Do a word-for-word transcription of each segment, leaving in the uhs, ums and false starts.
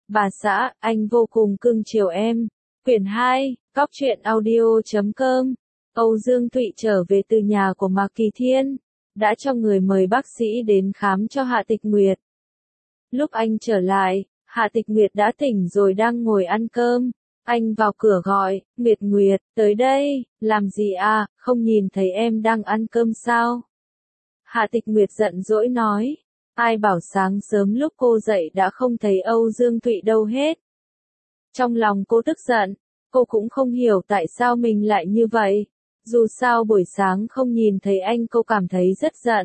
Bà xã, anh vô cùng cưng chiều em. Quyển hai, Cóc truyện audio chấm com. Âu Dương Thụy trở về từ nhà của Mạc Kỳ Thiên, đã cho người mời bác sĩ đến khám cho Hạ Tịch Nguyệt. Lúc anh trở lại, Hạ Tịch Nguyệt đã tỉnh rồi đang ngồi ăn cơm. Anh vào cửa gọi, Nguyệt Nguyệt, tới đây, làm gì à, không nhìn thấy em đang ăn cơm sao? Hạ Tịch Nguyệt giận dỗi nói, ai bảo sáng sớm lúc cô dậy đã không thấy Âu Dương Thụy đâu hết. Trong lòng cô tức giận, cô cũng không hiểu tại sao mình lại như vậy. Dù sao buổi sáng không nhìn thấy anh cô cảm thấy rất giận.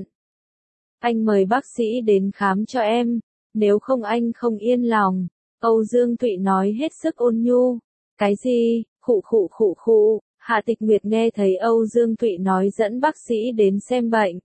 Anh mời bác sĩ đến khám cho em, nếu không anh không yên lòng. Âu Dương Thụy nói hết sức ôn nhu. Cái gì, khụ khụ khụ khụ, Hạ Tịch Nguyệt nghe thấy Âu Dương Thụy nói dẫn bác sĩ đến xem bệnh.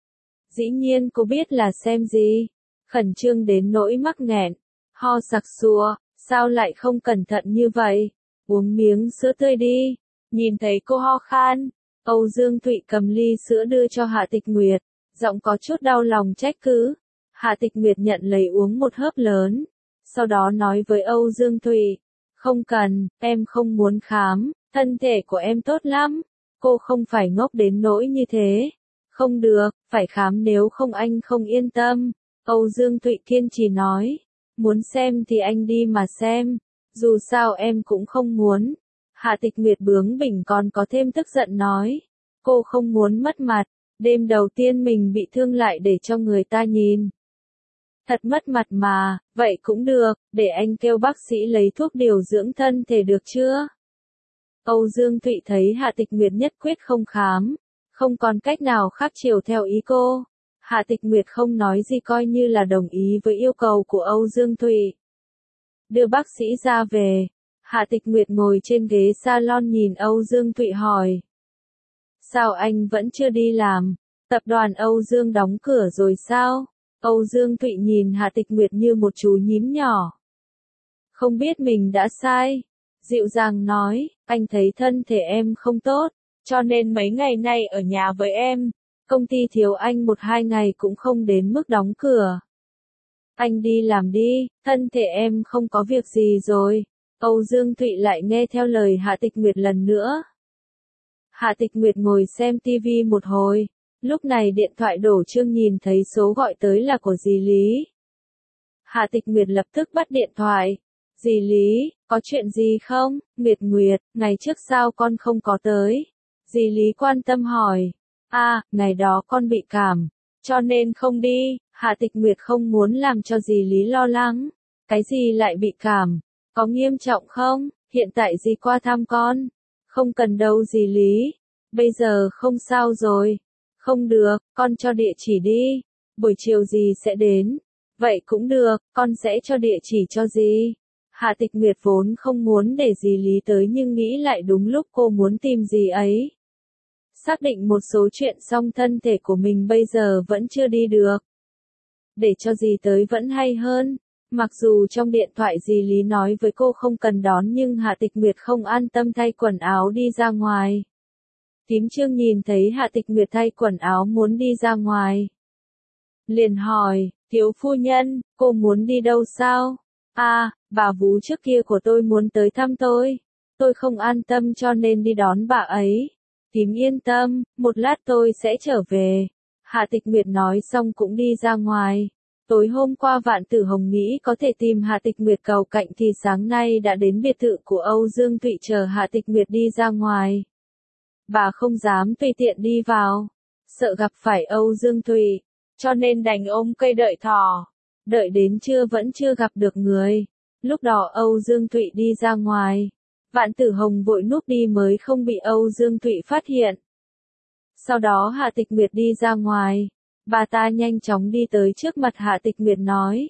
Dĩ nhiên cô biết là xem gì, khẩn trương đến nỗi mắc nghẹn, ho sặc sụa, sao lại không cẩn thận như vậy, uống miếng sữa tươi đi. Nhìn thấy cô ho khan, Âu Dương Thụy cầm ly sữa đưa cho Hạ Tịch Nguyệt, giọng có chút đau lòng trách cứ. Hạ Tịch Nguyệt nhận lấy uống một hớp lớn, sau đó nói với Âu Dương Thụy, không cần, em không muốn khám, thân thể của em tốt lắm, cô không phải ngốc đến nỗi như thế. Không được, phải khám nếu không anh không yên tâm. Âu Dương Thụy kiên trì nói, muốn xem thì anh đi mà xem, dù sao em cũng không muốn. Hạ Tịch Nguyệt bướng bỉnh còn có thêm tức giận nói, cô không muốn mất mặt, đêm đầu tiên mình bị thương lại để cho người ta nhìn. Thật mất mặt mà, vậy cũng được, để anh kêu bác sĩ lấy thuốc điều dưỡng thân thể được chưa? Âu Dương Thụy thấy Hạ Tịch Nguyệt nhất quyết không khám, không còn cách nào khác chiều theo ý cô. Hạ Tịch Nguyệt không nói gì coi như là đồng ý với yêu cầu của Âu Dương Thụy. Đưa bác sĩ ra về, Hạ Tịch Nguyệt ngồi trên ghế salon nhìn Âu Dương Thụy hỏi. Sao anh vẫn chưa đi làm? Tập đoàn Âu Dương đóng cửa rồi sao? Âu Dương Thụy nhìn Hạ Tịch Nguyệt như một chú nhím nhỏ. Không biết mình đã sai. Dịu dàng nói, anh thấy thân thể em không tốt, cho nên mấy ngày nay ở nhà với em. Công ty thiếu anh một hai ngày cũng không đến mức đóng cửa. Anh đi làm đi, thân thể em không có việc gì rồi. Âu Dương Thụy lại nghe theo lời Hạ Tịch Nguyệt lần nữa. Hạ Tịch Nguyệt ngồi xem tivi một hồi. Lúc này điện thoại đổ chuông nhìn thấy số gọi tới là của dì Lý. Hạ Tịch Nguyệt lập tức bắt điện thoại. Dì Lý, có chuyện gì không? Nguyệt Nguyệt, ngày trước sao con không có tới? Dì Lý quan tâm hỏi. À, ngày đó con bị cảm, cho nên không đi. Hạ Tịch Nguyệt không muốn làm cho dì Lý lo lắng. Cái gì lại bị cảm? Có nghiêm trọng không? Hiện tại dì qua thăm con. Không cần đâu dì Lý. Bây giờ không sao rồi. Không được, con cho địa chỉ đi. Buổi chiều dì sẽ đến. Vậy cũng được, con sẽ cho địa chỉ cho dì. Hạ Tịch Nguyệt vốn không muốn để dì Lý tới nhưng nghĩ lại đúng lúc cô muốn tìm dì ấy. Xác định một số chuyện xong thân thể của mình bây giờ vẫn chưa đi được. Để cho dì tới vẫn hay hơn. Mặc dù trong điện thoại dì Lý nói với cô không cần đón nhưng Hạ Tịch Nguyệt không an tâm thay quần áo đi ra ngoài. Tím Trương nhìn thấy Hạ Tịch Nguyệt thay quần áo muốn đi ra ngoài. Liền hỏi, thiếu phu nhân, cô muốn đi đâu sao? À, bà vú trước kia của tôi muốn tới thăm tôi. Tôi không an tâm cho nên đi đón bà ấy. Tím yên tâm, một lát tôi sẽ trở về. Hạ Tịch Nguyệt nói xong cũng đi ra ngoài. Tối hôm qua Vạn Tử Hồng nghĩ có thể tìm Hạ Tịch Nguyệt cầu cạnh thì sáng nay đã đến biệt thự của Âu Dương Thụy chờ Hạ Tịch Nguyệt đi ra ngoài. Bà không dám tùy tiện đi vào, sợ gặp phải Âu Dương Thụy, cho nên đành ôm cây đợi thỏ. Đợi đến trưa vẫn chưa gặp được người. Lúc đó Âu Dương Thụy đi ra ngoài. Vạn Tử Hồng vội núp đi mới không bị Âu Dương Thụy phát hiện. Sau đó Hạ Tịch Nguyệt đi ra ngoài. Bà ta nhanh chóng đi tới trước mặt Hạ Tịch Nguyệt nói.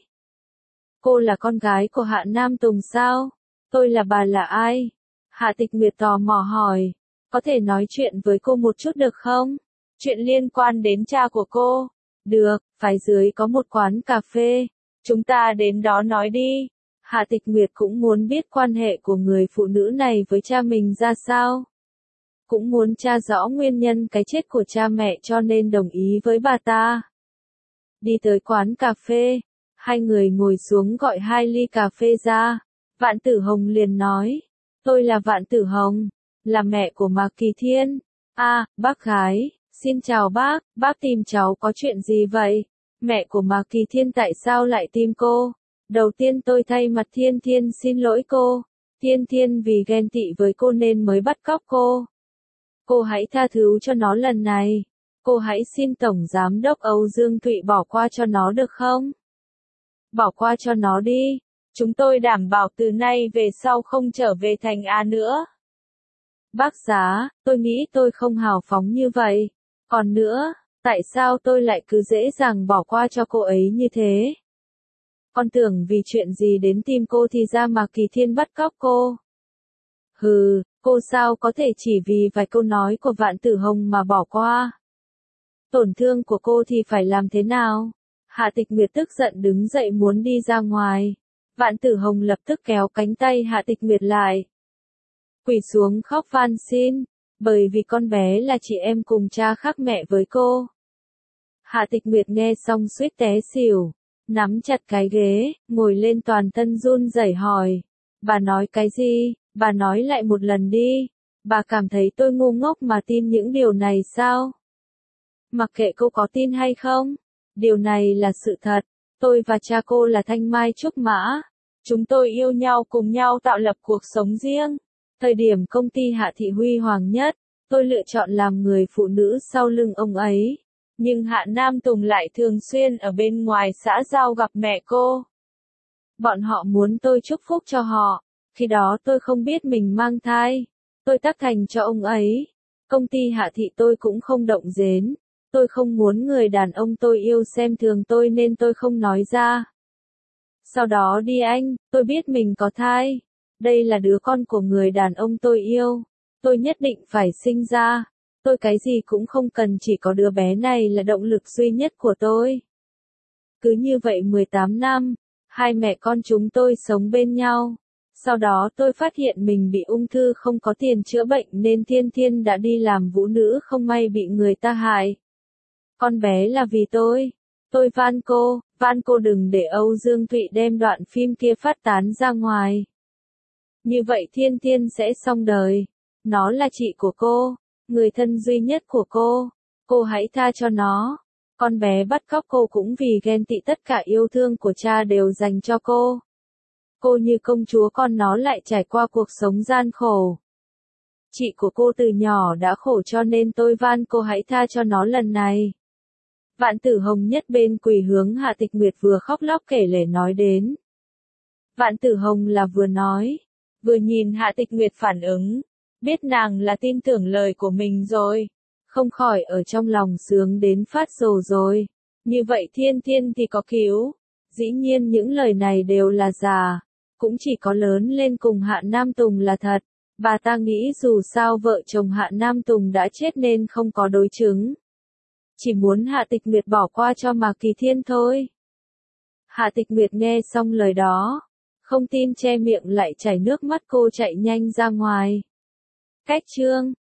Cô là con gái của Hạ Nam Tùng sao? Tôi là bà là ai? Hạ Tịch Nguyệt tò mò hỏi. Có thể nói chuyện với cô một chút được không? Chuyện liên quan đến cha của cô. Được, phái dưới có một quán cà phê. Chúng ta đến đó nói đi. Hạ Tịch Nguyệt cũng muốn biết quan hệ của người phụ nữ này với cha mình ra sao. Cũng muốn tra rõ nguyên nhân cái chết của cha mẹ cho nên đồng ý với bà ta. Đi tới quán cà phê, Hai người ngồi xuống gọi hai ly cà phê ra. Vạn Tử Hồng liền nói, tôi là Vạn Tử Hồng, là mẹ của Mạc Kỳ Thiên. À, bác gái, xin chào bác, bác tìm cháu có chuyện gì vậy? Mẹ của Mạc Kỳ Thiên tại sao lại tìm cô? Đầu tiên tôi thay mặt Thiên Thiên xin lỗi cô. Thiên Thiên vì ghen tị với cô nên mới bắt cóc cô. Cô hãy tha thứ cho nó lần này. Cô hãy xin Tổng Giám đốc Âu Dương Thụy bỏ qua cho nó được không? Bỏ qua cho nó đi. Chúng tôi đảm bảo từ nay về sau không trở về thành A nữa. Bác giá, tôi nghĩ tôi không hào phóng như vậy. Còn nữa, tại sao tôi lại cứ dễ dàng bỏ qua cho cô ấy như thế? Con tưởng vì chuyện gì đến tìm cô thì ra mà Kỳ Thiên bắt cóc cô. Hừ, cô sao có thể chỉ vì vài câu nói của Vạn Tử Hồng mà bỏ qua? Tổn thương của cô thì phải làm thế nào? Hạ Tịch Nguyệt tức giận đứng dậy muốn đi ra ngoài. Vạn Tử Hồng lập tức kéo cánh tay Hạ Tịch Nguyệt lại. Quỳ xuống khóc van xin, bởi vì con bé là chị em cùng cha khác mẹ với cô. Hạ Tịch Nguyệt nghe xong suýt té xỉu, nắm chặt cái ghế, ngồi lên toàn thân run rẩy hỏi. Bà nói cái gì? Bà nói lại một lần đi. Bà cảm thấy tôi ngu ngốc mà tin những điều này sao? Mặc kệ cô có tin hay không, điều này là sự thật. Tôi và cha cô là Thanh Mai Trúc Mã. Chúng tôi yêu nhau cùng nhau tạo lập cuộc sống riêng. Thời điểm công ty Hạ Thị huy hoàng nhất, tôi lựa chọn làm người phụ nữ sau lưng ông ấy. Nhưng Hạ Nam Tùng lại thường xuyên ở bên ngoài xã giao gặp mẹ cô. Bọn họ muốn tôi chúc phúc cho họ. Khi đó tôi không biết mình mang thai. Tôi tác thành cho ông ấy. Công ty Hạ Thị tôi cũng không động đến. Tôi không muốn người đàn ông tôi yêu xem thường tôi nên tôi không nói ra. Sau đó đi anh, tôi biết mình có thai. Đây là đứa con của người đàn ông tôi yêu. Tôi nhất định phải sinh ra. Tôi cái gì cũng không cần, chỉ có đứa bé này là động lực duy nhất của tôi. Cứ như vậy mười tám năm, hai mẹ con chúng tôi sống bên nhau. Sau đó tôi phát hiện mình bị ung thư không có tiền chữa bệnh nên Thiên Thiên đã đi làm vũ nữ, không may bị người ta hại. Con bé là vì tôi. Tôi van cô, van cô đừng để Âu Dương Thụy đem đoạn phim kia phát tán ra ngoài. Như vậy Thiên Thiên sẽ xong đời. Nó là chị của cô, người thân duy nhất của cô. Cô hãy tha cho nó. Con bé bắt cóc cô cũng vì ghen tị, tất cả yêu thương của cha đều dành cho cô. Cô như công chúa, con nó lại trải qua cuộc sống gian khổ. Chị của cô từ nhỏ đã khổ cho nên tôi van cô hãy tha cho nó lần này. Vạn Tử Hồng nhất bên quỳ hướng Hạ Tịch Nguyệt vừa khóc lóc kể lể nói đến. Vạn Tử Hồng là vừa nói, vừa nhìn Hạ Tịch Nguyệt phản ứng, biết nàng là tin tưởng lời của mình rồi, không khỏi ở trong lòng sướng đến phát rồ rồi. Như vậy Thiên Thiên thì có cứu. Dĩ nhiên những lời này đều là giả, cũng chỉ có lớn lên cùng Hạ Nam Tùng là thật. Bà ta nghĩ dù sao vợ chồng Hạ Nam Tùng đã chết nên không có đối chứng. Chỉ muốn Hạ Tịch Nguyệt bỏ qua cho Mạc Kỳ Thiên thôi. Hạ Tịch Nguyệt nghe xong lời đó, không tin che miệng lại chảy nước mắt, cô chạy nhanh ra ngoài. Cách chương